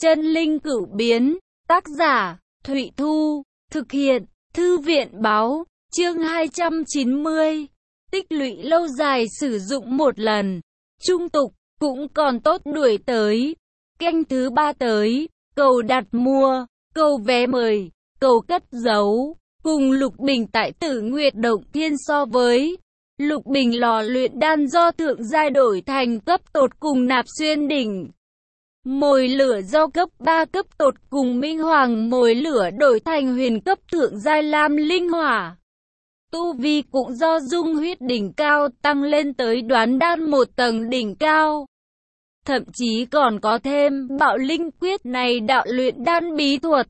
Chân linh cửu biến, tác giả, Thụy Thu, thực hiện, Thư viện báo, chương 290. Tích lũy lâu dài sử dụng một lần, trung tục, cũng còn tốt đuổi tới. Canh thứ 3 tới, cầu đặt mua, cầu vé mời, cầu cất giấu. Cùng Lục Bình tại Tử Nguyệt Động Thiên so với Lục Bình lò luyện đan do thượng giai đổi thành cấp tột cùng Nạp Xuyên đỉnh. Mồi lửa do cấp 3 cấp tột cùng Minh Hoàng mồi lửa đổi thành huyền cấp thượng giai Lam Linh Hỏa. Tu vi cũng do Dung Huyết đỉnh cao tăng lên tới Đoán Đan một tầng đỉnh cao. Thậm chí còn có thêm Bạo Linh Quyết này đạo luyện đan bí thuật.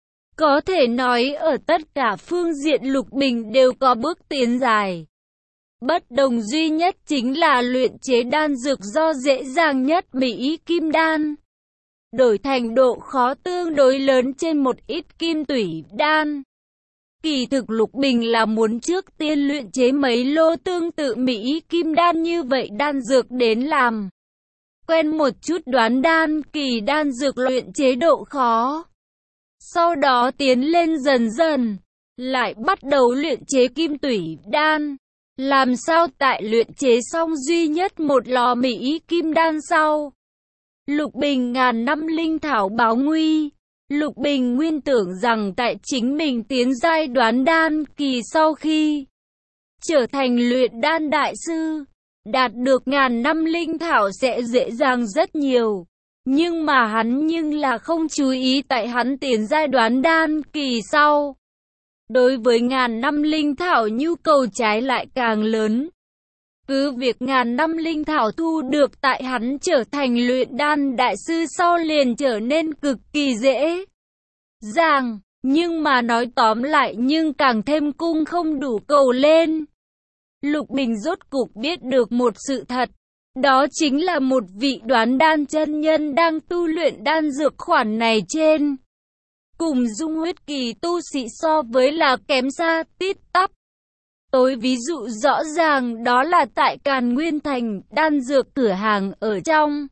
Có thể nói ở tất cả phương diện Lục Bình đều có bước tiến dài. Bất đồng duy nhất chính là luyện chế đan dược do dễ dàng nhất Mỹ Kim Đan. Đổi thành độ khó tương đối lớn trên một ít Kim Tủy Đan. Kỳ thực Lục Bình là muốn trước tiên luyện chế mấy lô tương tự Mỹ Kim Đan như vậy đan dược đến làm quen một chút Đoán Đan kỳ đan dược luyện chế độ khó. Sau đó tiến lên dần dần, lại bắt đầu luyện chế Kim Tủy Đan. Làm sao tại luyện chế xong duy nhất một lò Mỹ Kim Đan sau. Lục Bình ngàn năm linh thảo báo nguy. Lục Bình nguyên tưởng rằng tại chính mình tiến giai Đoán Đan kỳ sau khi trở thành luyện đan đại sư, đạt được ngàn năm linh thảo sẽ dễ dàng rất nhiều. Nhưng mà hắn là không chú ý tại hắn tiến giai Đoán Đan kỳ sau. Đối với ngàn năm linh thảo nhu cầu trái lại càng lớn. Cứ việc ngàn năm linh thảo thu được tại hắn trở thành luyện đan đại sư sau liền trở nên cực kỳ dễ dàng. Nhưng mà nói tóm lại nhưng càng thêm cung không đủ cầu lên. Lục Bình rốt cục biết được một sự thật. Đó chính là một vị Đoán Đan chân nhân đang tu luyện đan dược khoản này trên. Cùng Dung Huyết kỳ tu sĩ so với là kém xa tít tắp. Tối ví dụ rõ ràng đó là tại Càn Nguyên Thành đan dược cửa hàng ở trong.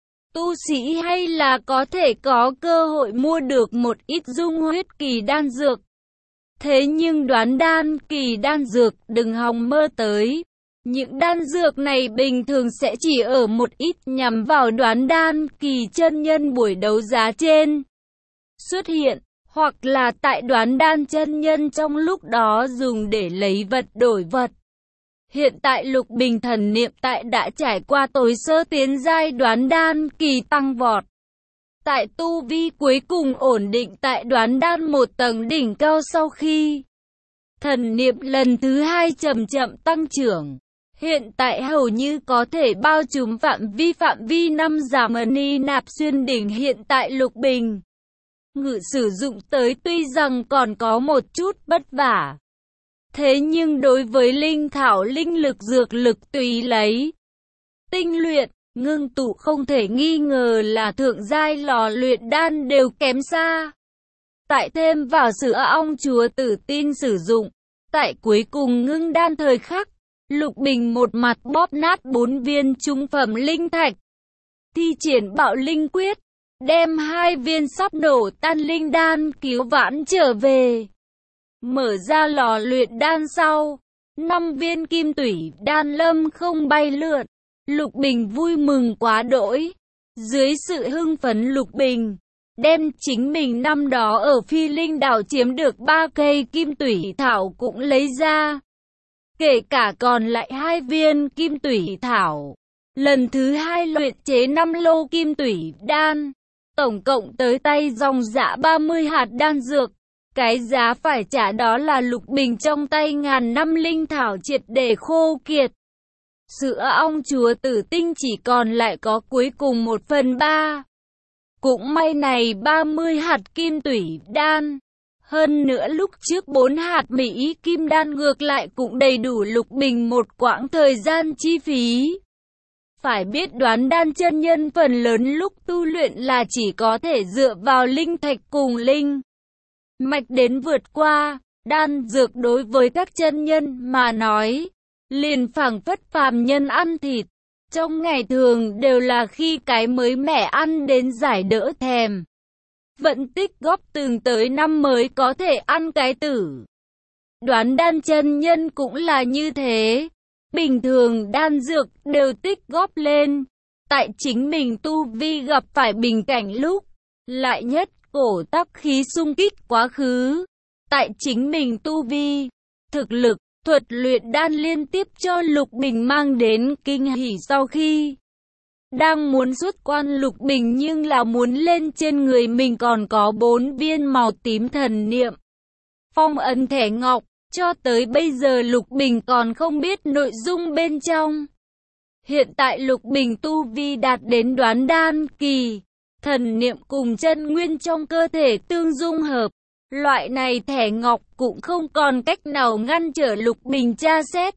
Tu sĩ hay là có thể có cơ hội mua được một ít Dung Huyết kỳ đan dược. Thế nhưng Đoán Đan kỳ đan dược đừng hòng mơ tới. Những đan dược này bình thường sẽ chỉ ở một ít nhằm vào Đoán Đan kỳ chân nhân buổi đấu giá trên xuất hiện, hoặc là tại Đoán Đan chân nhân trong lúc đó dùng để lấy vật đổi vật. Hiện tại Lục Bình thần niệm tại đã trải qua tối sơ tiến giai Đoán Đan kỳ tăng vọt. Tại tu vi cuối cùng ổn định tại Đoán Đan một tầng đỉnh cao sau khi thần niệm lần thứ 2 chậm chậm tăng trưởng. Hiện tại hầu như có thể bao trùm phạm vi 5 giả mani Nạp Xuyên đỉnh hiện tại Lục Bình. Ngự sử dụng tới tuy rằng còn có một chút vất vả. Thế nhưng đối với linh thảo linh lực dược lực tùy lấy tinh luyện, ngưng tụ không thể nghi ngờ là thượng giai lò luyện đan đều kém xa. Tại thêm vào sữa ong chúa Tử Tin sử dụng, tại cuối cùng ngưng đan thời khắc, Lục Bình một mặt bóp nát 4 viên trung phẩm linh thạch. Thi triển Bạo Linh Quyết, đem 2 viên sắp nổ tan linh đan cứu vãn trở về. Mở ra lò luyện đan sau, 5 viên Kim Tủy đan lâm không bay lượn. Lục Bình vui mừng quá đỗi. Dưới sự hưng phấn Lục Bình đem chính mình năm đó ở Phi Linh đảo chiếm được 3 cây Kim Tủy thảo cũng lấy ra. Kể cả còn lại 2 viên Kim Tủy thảo. Lần thứ 2 luyện chế 5 lô Kim Tủy đan. Tổng cộng tới tay dòng dã 30 hạt đan dược. Cái giá phải trả đó là Lục Bình trong tay ngàn năm linh thảo triệt để khô kiệt. Sữa ong chúa Tử Tinh chỉ còn lại có cuối cùng 1/3. Cũng may này 30 hạt Kim Tủy đan. Hơn nữa lúc trước 4 hạt Mỹ Kim Đan ngược lại cũng đầy đủ Lục Bình một quãng thời gian chi phí. Phải biết Đoán Đan chân nhân phần lớn lúc tu luyện là chỉ có thể dựa vào linh thạch cùng linh mạch đến vượt qua. Đan dược đối với các chân nhân mà nói, liền phảng phất phàm nhân ăn thịt. Trong ngày thường đều là khi cái mới mẻ ăn đến giải đỡ thèm. Vẫn tích góp từng tới năm mới có thể ăn cái tử. Đoán đan chân nhân cũng là như thế. Bình thường đan dược đều tích góp lên. Tại chính mình tu vi gặp phải bình cảnh lúc, lại nhất cổ tắc khí xung kích quá khứ. Tại chính mình tu vi, thực lực, thuật luyện đan liên tiếp cho Lục Bình mang đến kinh hỉ sau khi đang muốn xuất quan Lục Bình nhưng là muốn lên trên người mình còn có 4 viên màu tím thần niệm. Phong ấn thẻ ngọc, cho tới bây giờ Lục Bình còn không biết nội dung bên trong. Hiện tại Lục Bình tu vi đạt đến đoán đan kỳ, thần niệm cùng chân nguyên trong cơ thể tương dung hợp. Loại này thẻ ngọc cũng không còn cách nào ngăn trở Lục Bình tra xét.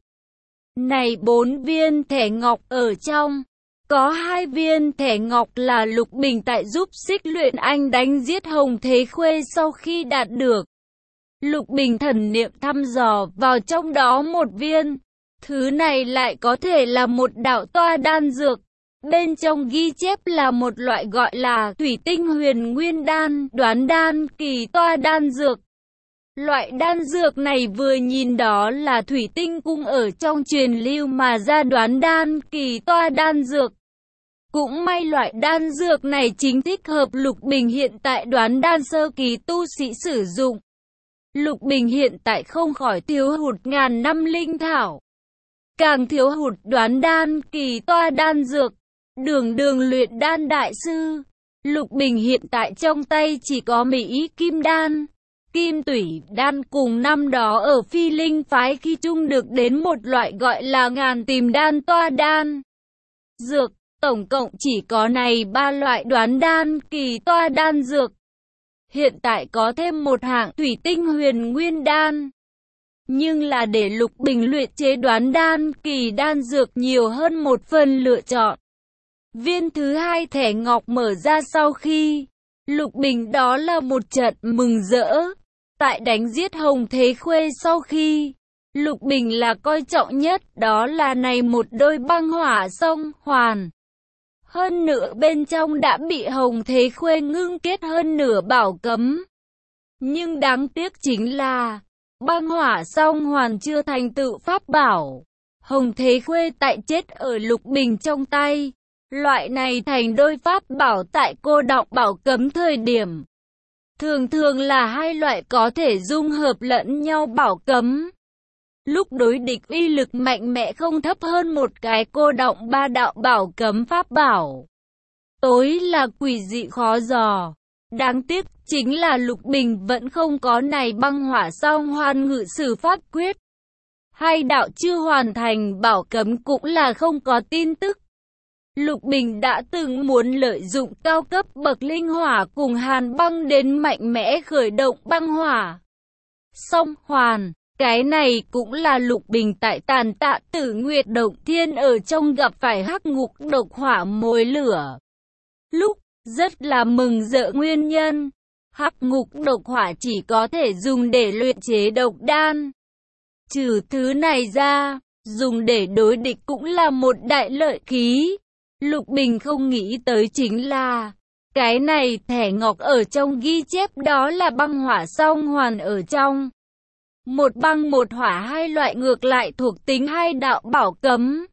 Này 4 viên thẻ ngọc ở trong, có 2 viên thẻ ngọc là Lục Bình tại giúp Xích Luyện Anh đánh giết Hồng Thế Khuê sau khi đạt được. Lục Bình thần niệm thăm dò vào trong đó một viên. Thứ này lại có thể là một đạo toa đan dược. Bên trong ghi chép là một loại gọi là thủy tinh huyền nguyên đan, đoán đan kỳ toa đan dược. Loại đan dược này vừa nhìn đó là thủy tinh cung ở trong truyền lưu mà ra đoán đan kỳ toa đan dược. Cũng may loại đan dược này chính thích hợp Lục Bình hiện tại đoán đan sơ kỳ tu sĩ sử dụng. Lục Bình hiện tại không khỏi thiếu hụt ngàn năm linh thảo. Càng thiếu hụt đoán đan kỳ toa đan dược. Đường luyện đan đại sư. Lục Bình hiện tại trong tay chỉ có Mỹ Kim đan, Kim Tủy đan cùng năm đó ở Phi Linh phái khi chung được đến một loại gọi là ngàn tìm đan toa đan dược. Tổng cộng chỉ có này 3 loại đoán đan kỳ toa đan dược. Hiện tại có thêm một hạng thủy tinh huyền nguyên đan. Nhưng là để Lục Bình luyện chế đoán đan kỳ đan dược nhiều hơn một phần lựa chọn. Viên thứ 2 thẻ ngọc mở ra sau khi Lục Bình đó là một trận mừng rỡ. Tại đánh giết Hồng Thế Khuê sau khi Lục Bình là coi trọng nhất đó là này một đôi băng hỏa song hoàn. Hơn nữa bên trong đã bị Hồng Thế Khuê ngưng kết hơn nửa bảo cấm. Nhưng đáng tiếc chính là băng hỏa song hoàn chưa thành tựu pháp bảo. Hồng Thế Khuê tại chết ở Lục Bình trong tay. Loại này thành đôi pháp bảo tại cô đọng bảo cấm thời điểm. Thường là hai loại có thể dung hợp lẫn nhau bảo cấm. Lúc đối địch uy lực mạnh mẽ không thấp hơn một cái cô đọng 3 đạo bảo cấm pháp bảo. Tối là quỷ dị khó dò. Đáng tiếc chính là Lục Bình vẫn không có này băng hỏa song hoàn ngự sử pháp quyết. Hai đạo chưa hoàn thành bảo cấm cũng là không có tin tức. Lục Bình đã từng muốn lợi dụng cao cấp bậc linh hỏa cùng hàn băng đến mạnh mẽ khởi động băng hỏa song hoàn. Cái này cũng là Lục Bình tại Tàn Tạ Tử Nguyệt Động Thiên ở trong gặp phải hắc ngục độc hỏa mồi lửa. Lúc rất là mừng rỡ nguyên nhân. Hắc ngục độc hỏa chỉ có thể dùng để luyện chế độc đan. Trừ thứ này ra, dùng để đối địch cũng là một đại lợi khí. Lục Bình không nghĩ tới chính là cái này thẻ ngọc ở trong ghi chép đó là băng hỏa song hoàn ở trong. Một băng một hỏa hai loại ngược lại thuộc tính hai đạo bảo cấm.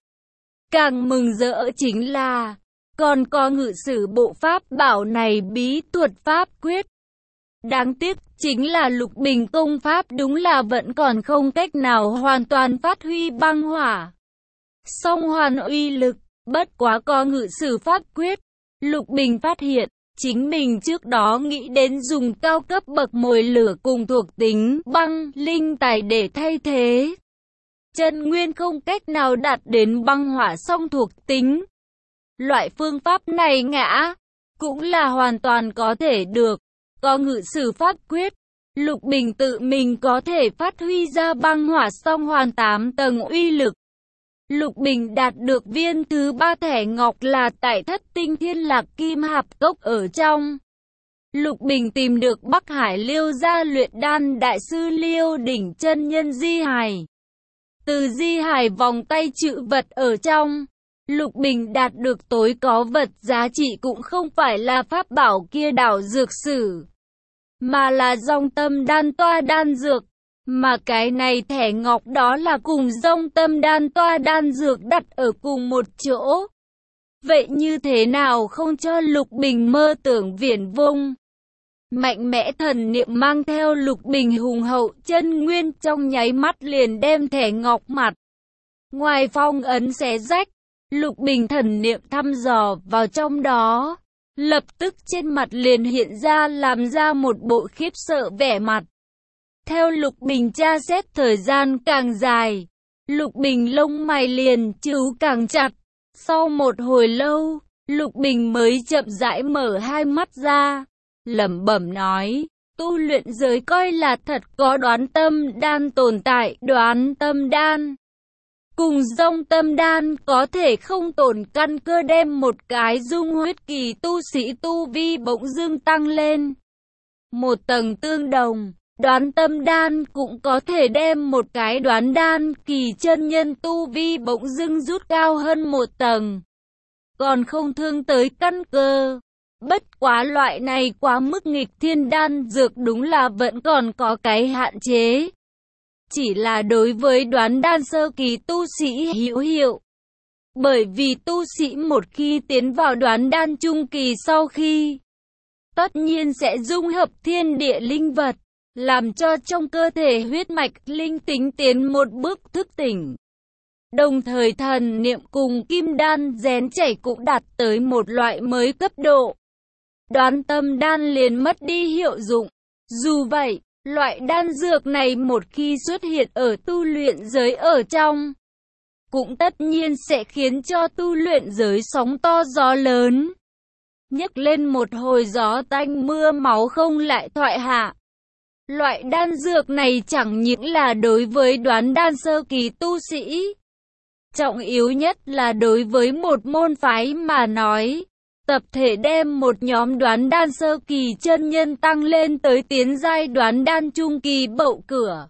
Càng mừng rỡ chính là còn có ngự sử bộ pháp bảo này bí thuật pháp quyết. Đáng tiếc chính là Lục Bình công pháp đúng là vẫn còn không cách nào hoàn toàn phát huy băng hỏa song hoàn uy lực. Bất quá có ngự sử pháp quyết, Lục Bình phát hiện chính mình trước đó nghĩ đến dùng cao cấp bậc mồi lửa cùng thuộc tính băng linh tài để thay thế. Chân nguyên không cách nào đạt đến băng hỏa song thuộc tính. Loại phương pháp này ngã cũng là hoàn toàn có thể được. Có ngự sử pháp quyết, Lục Bình tự mình có thể phát huy ra băng hỏa song hoàn 8 tầng uy lực. Lục Bình đạt được viên thứ 3 thẻ ngọc là tại Thất Tinh Thiên Lạc Kim Hạp Cốc ở trong. Lục Bình tìm được Bắc Hải Liêu gia luyện đan đại sư Liêu Đỉnh chân nhân di hài. Từ di hài vòng tay chữ vật ở trong, Lục Bình đạt được tối có vật giá trị cũng không phải là pháp bảo kia đảo dược sử, mà là dòng tâm đan toa đan dược. Mà cái này thẻ ngọc đó là cùng dòng tâm đan toa đan dược đặt ở cùng một chỗ. Vậy như thế nào không cho Lục Bình mơ tưởng viển vông? Mạnh mẽ thần niệm mang theo Lục Bình hùng hậu chân nguyên trong nháy mắt liền đem thẻ ngọc mặt ngoài phong ấn xé rách. Lục Bình thần niệm thăm dò vào trong đó, lập tức trên mặt liền hiện ra làm ra một bộ khiếp sợ vẻ mặt. Theo Lục Bình tra xét thời gian càng dài, Lục Bình lông mày liền trứu càng chặt. Sau một hồi lâu, Lục Bình mới chậm rãi mở hai mắt ra, lẩm bẩm nói, tu luyện giới coi là thật có đoán tâm đan tồn tại. Đoán tâm đan cùng dòng tâm đan có thể không tổn căn cơ đem một cái dung huyết kỳ tu sĩ tu vi bỗng dưng tăng lên một tầng tương đồng. Đoán tâm đan cũng có thể đem một cái đoán đan kỳ chân nhân tu vi bỗng dưng rút cao hơn một tầng, còn không thương tới căn cơ. Bất quá loại này quá mức nghịch thiên đan dược đúng là vẫn còn có cái hạn chế. Chỉ là đối với đoán đan sơ kỳ tu sĩ hữu hiệu. Bởi vì tu sĩ một khi tiến vào đoán đan trung kỳ sau khi, tất nhiên sẽ dung hợp thiên địa linh vật, làm cho trong cơ thể huyết mạch linh tính tiến một bước thức tỉnh. Đồng thời thần niệm cùng kim đan rén chảy cũng đạt tới một loại mới cấp độ. Đoán tâm đan liền mất đi hiệu dụng. Dù vậy, loại đan dược này một khi xuất hiện ở tu luyện giới ở trong, cũng tất nhiên sẽ khiến cho tu luyện giới sóng to gió lớn, nhấc lên một hồi gió tanh mưa máu không lại thoại hạ. Loại đan dược này chẳng những là đối với đoán đan sơ kỳ tu sĩ, trọng yếu nhất là đối với một môn phái mà nói, tập thể đem một nhóm đoán đan sơ kỳ chân nhân tăng lên tới tiến giai đoán đan trung kỳ bậu cửa.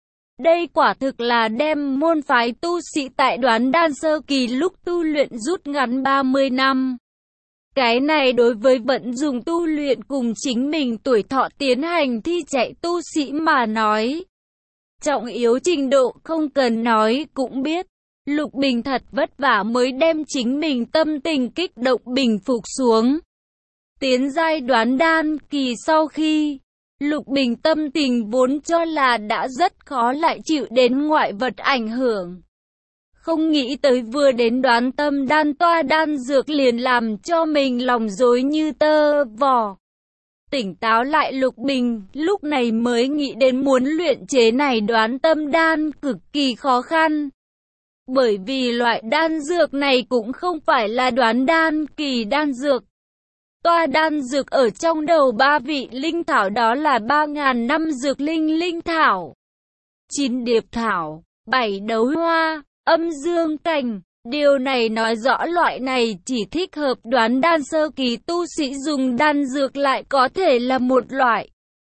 Đây quả thực là đem môn phái tu sĩ tại đoán đan sơ kỳ lúc tu luyện rút ngắn 30 năm. Cái này đối với vận dùng tu luyện cùng chính mình tuổi thọ tiến hành thi chạy tu sĩ mà nói, trọng yếu trình độ không cần nói cũng biết. Lục Bình thật vất vả mới đem chính mình tâm tình kích động bình phục xuống. Tiến giai đoán đan kỳ sau khi, Lục Bình tâm tình vốn cho là đã rất khó lại chịu đến ngoại vật ảnh hưởng. Không nghĩ tới vừa đến đoán tâm đan toa đan dược liền làm cho mình lòng rối như tơ vò. Tỉnh táo lại Lục Bình, lúc này mới nghĩ đến muốn luyện chế này đoán tâm đan cực kỳ khó khăn. Bởi vì loại đan dược này cũng không phải là đoán đan kỳ đan dược. Toa đan dược ở trong đầu 3 vị linh thảo đó là 3.000 năm dược linh thảo, 9 điệp thảo, 7 đấu hoa, âm dương cành. Điều này nói rõ loại này chỉ thích hợp đoán đan sơ kỳ tu sĩ dùng đan dược lại có thể là một loại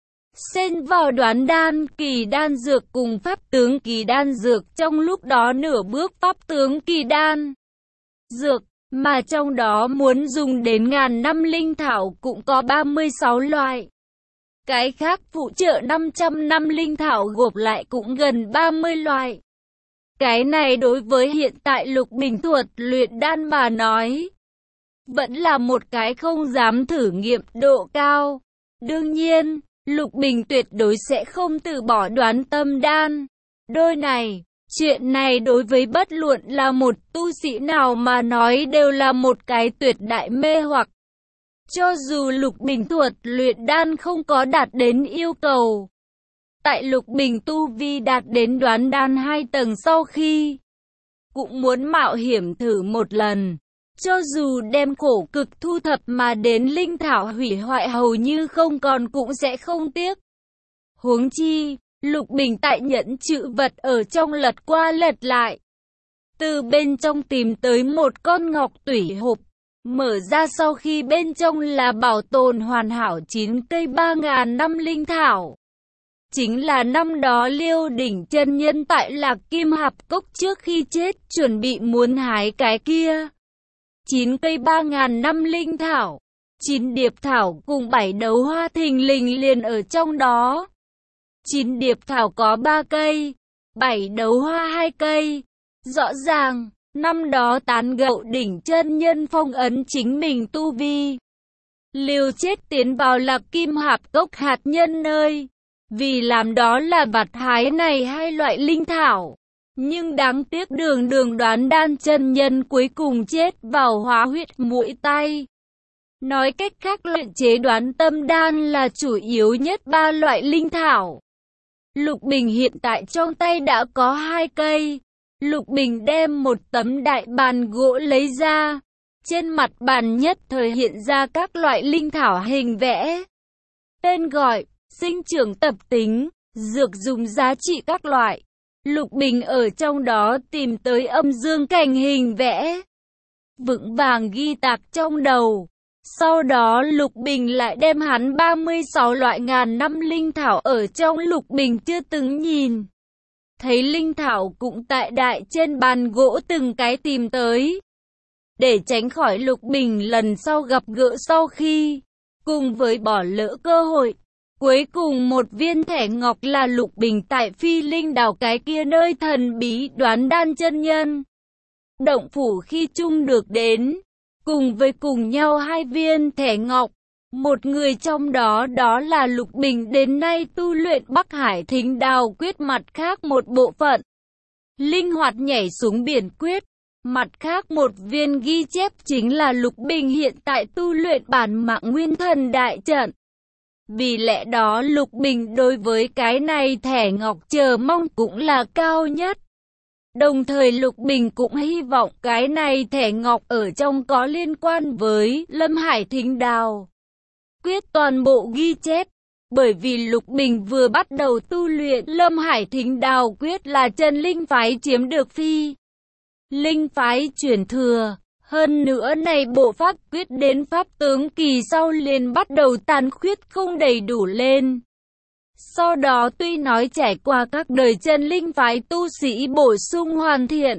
xen vào đoán đan kỳ đan dược cùng pháp tướng kỳ đan dược trong lúc đó nửa bước pháp tướng kỳ đan dược, mà trong đó muốn dùng đến ngàn năm linh thảo cũng có 36 loại. Cái khác phụ trợ 500 năm linh thảo gộp lại cũng gần 30 loại. Cái này đối với hiện tại Lục Bình thuật luyện đan mà nói, vẫn là một cái không dám thử nghiệm độ cao. Đương nhiên, Lục Bình tuyệt đối sẽ không từ bỏ đoán tâm đan. Chuyện này đối với bất luận là một tu sĩ nào mà nói đều là một cái tuyệt đại mê hoặc. Cho dù Lục Bình thuật luyện đan không có đạt đến yêu cầu, tại Lục Bình tu vi đạt đến đoán đan 2 tầng sau khi, cũng muốn mạo hiểm thử một lần. Cho dù đem khổ cực thu thập mà đến linh thảo hủy hoại hầu như không còn cũng sẽ không tiếc. Huống chi, Lục Bình tại nhẫn chữ vật ở trong lật qua lật lại. Từ bên trong tìm tới một con ngọc tủy hộp. Mở ra sau khi bên trong là bảo tồn hoàn hảo 9 cây 3.000 năm linh thảo. Chính là năm đó Liêu Đỉnh chân nhân tại Lạc Kim Hạp Cốc trước khi chết chuẩn bị muốn hái cái kia. 9 cây 3.000 năm linh thảo, 9 điệp thảo cùng 7 đấu hoa thình lình liền ở trong đó. 9 điệp thảo có 3 cây, 7 đấu hoa 2 cây. Rõ ràng, năm đó Tán Gẫu đỉnh chân nhân phong ấn chính mình tu vi, liều chết tiến vào Lạc Kim Hạp Cốc hạt nhân nơi, vì làm đó là vặt hái này hai loại linh thảo. Nhưng đáng tiếc đường Đoán Đan chân nhân cuối cùng chết vào hóa huyết mũi tay. Nói cách khác, luyện chế Đoán Tâm Đan là chủ yếu nhất 3 loại linh thảo. Lục Bình hiện tại trong tay đã có 2 cây. Lục Bình đem một tấm đại bàn gỗ lấy ra. Trên mặt bàn nhất thời hiện ra các loại linh thảo hình vẽ. Tên gọi, sinh trưởng tập tính, dược dùng giá trị các loại. Lục Bình ở trong đó tìm tới âm dương cảnh hình vẽ, vững vàng ghi tạc trong đầu. Sau đó Lục Bình lại đem hắn 36 loại ngàn năm linh thảo ở trong Lục Bình chưa từng nhìn thấy linh thảo cũng tại đại trên bàn gỗ từng cái tìm tới. Để tránh khỏi Lục Bình lần sau gặp gỡ sau khi, cùng với bỏ lỡ cơ hội. Cuối cùng một viên thẻ ngọc là Lục Bình tại Phi Linh Đảo cái kia nơi thần bí Đoán Đan chân nhân động phủ khi chung được đến, cùng với cùng nhau 2 viên thẻ ngọc. Một người trong đó là Lục Bình đến nay tu luyện Bắc Hải Thính Đào quyết, mặt khác một bộ phận linh hoạt nhảy xuống biển quyết. Mặt khác một viên ghi chép chính là Lục Bình hiện tại tu luyện bản mạng nguyên thần đại trận. Vì lẽ đó Lục Bình đối với cái này thẻ ngọc chờ mong cũng là cao nhất. Đồng thời Lục Bình cũng hy vọng cái này thẻ ngọc ở trong có liên quan với Lâm Hải Thính Đào quyết toàn bộ ghi chép. Bởi vì Lục Bình vừa bắt đầu tu luyện Lâm Hải Thính Đào quyết là chân linh phái chiếm được Phi Linh phái chuyển thừa. Hơn nữa này bộ pháp quyết đến pháp tướng kỳ sau liền bắt đầu tàn khuyết không đầy đủ lên. Sau đó tuy nói trải qua các đời chân linh phái tu sĩ bổ sung hoàn thiện,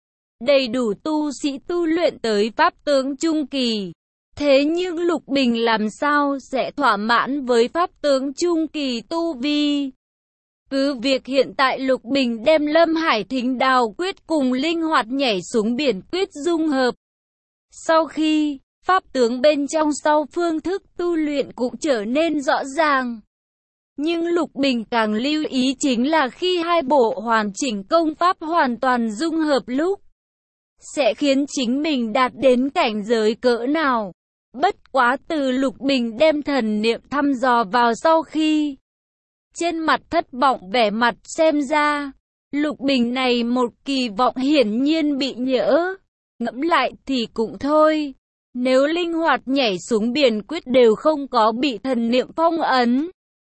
đầy đủ tu sĩ tu luyện tới pháp tướng trung kỳ. Thế nhưng Lục Bình làm sao sẽ thỏa mãn với pháp tướng trung kỳ tu vi? Cứ việc hiện tại Lục Bình đem Lâm Hải Thính Đào quyết cùng linh hoạt nhảy xuống biển quyết dung hợp. Sau khi, pháp tướng bên trong sau phương thức tu luyện cũng trở nên rõ ràng. Nhưng Lục Bình càng lưu ý chính là khi hai bộ hoàn chỉnh công pháp hoàn toàn dung hợp lúc, sẽ khiến chính mình đạt đến cảnh giới cỡ nào. Bất quá từ Lục Bình đem thần niệm thăm dò vào sau khi, trên mặt thất vọng vẻ mặt xem ra, Lục Bình này một kỳ vọng hiển nhiên bị nhỡ. Ngẫm lại thì cũng thôi, nếu linh hoạt nhảy xuống biển quyết đều không có bị thần niệm phong ấn,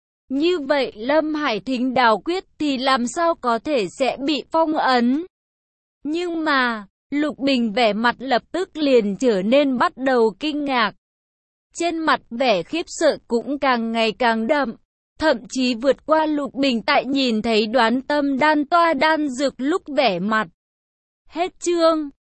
như vậy Lâm Hải Thính Đào quyết thì làm sao có thể sẽ bị phong ấn? Nhưng mà, Lục Bình vẻ mặt lập tức liền trở nên bắt đầu kinh ngạc. Trên mặt vẻ khiếp sợ cũng càng ngày càng đậm, thậm chí vượt qua Lục Bình tại nhìn thấy Đoán Tâm Đan toa đan dược lúc vẻ mặt. Hết chương.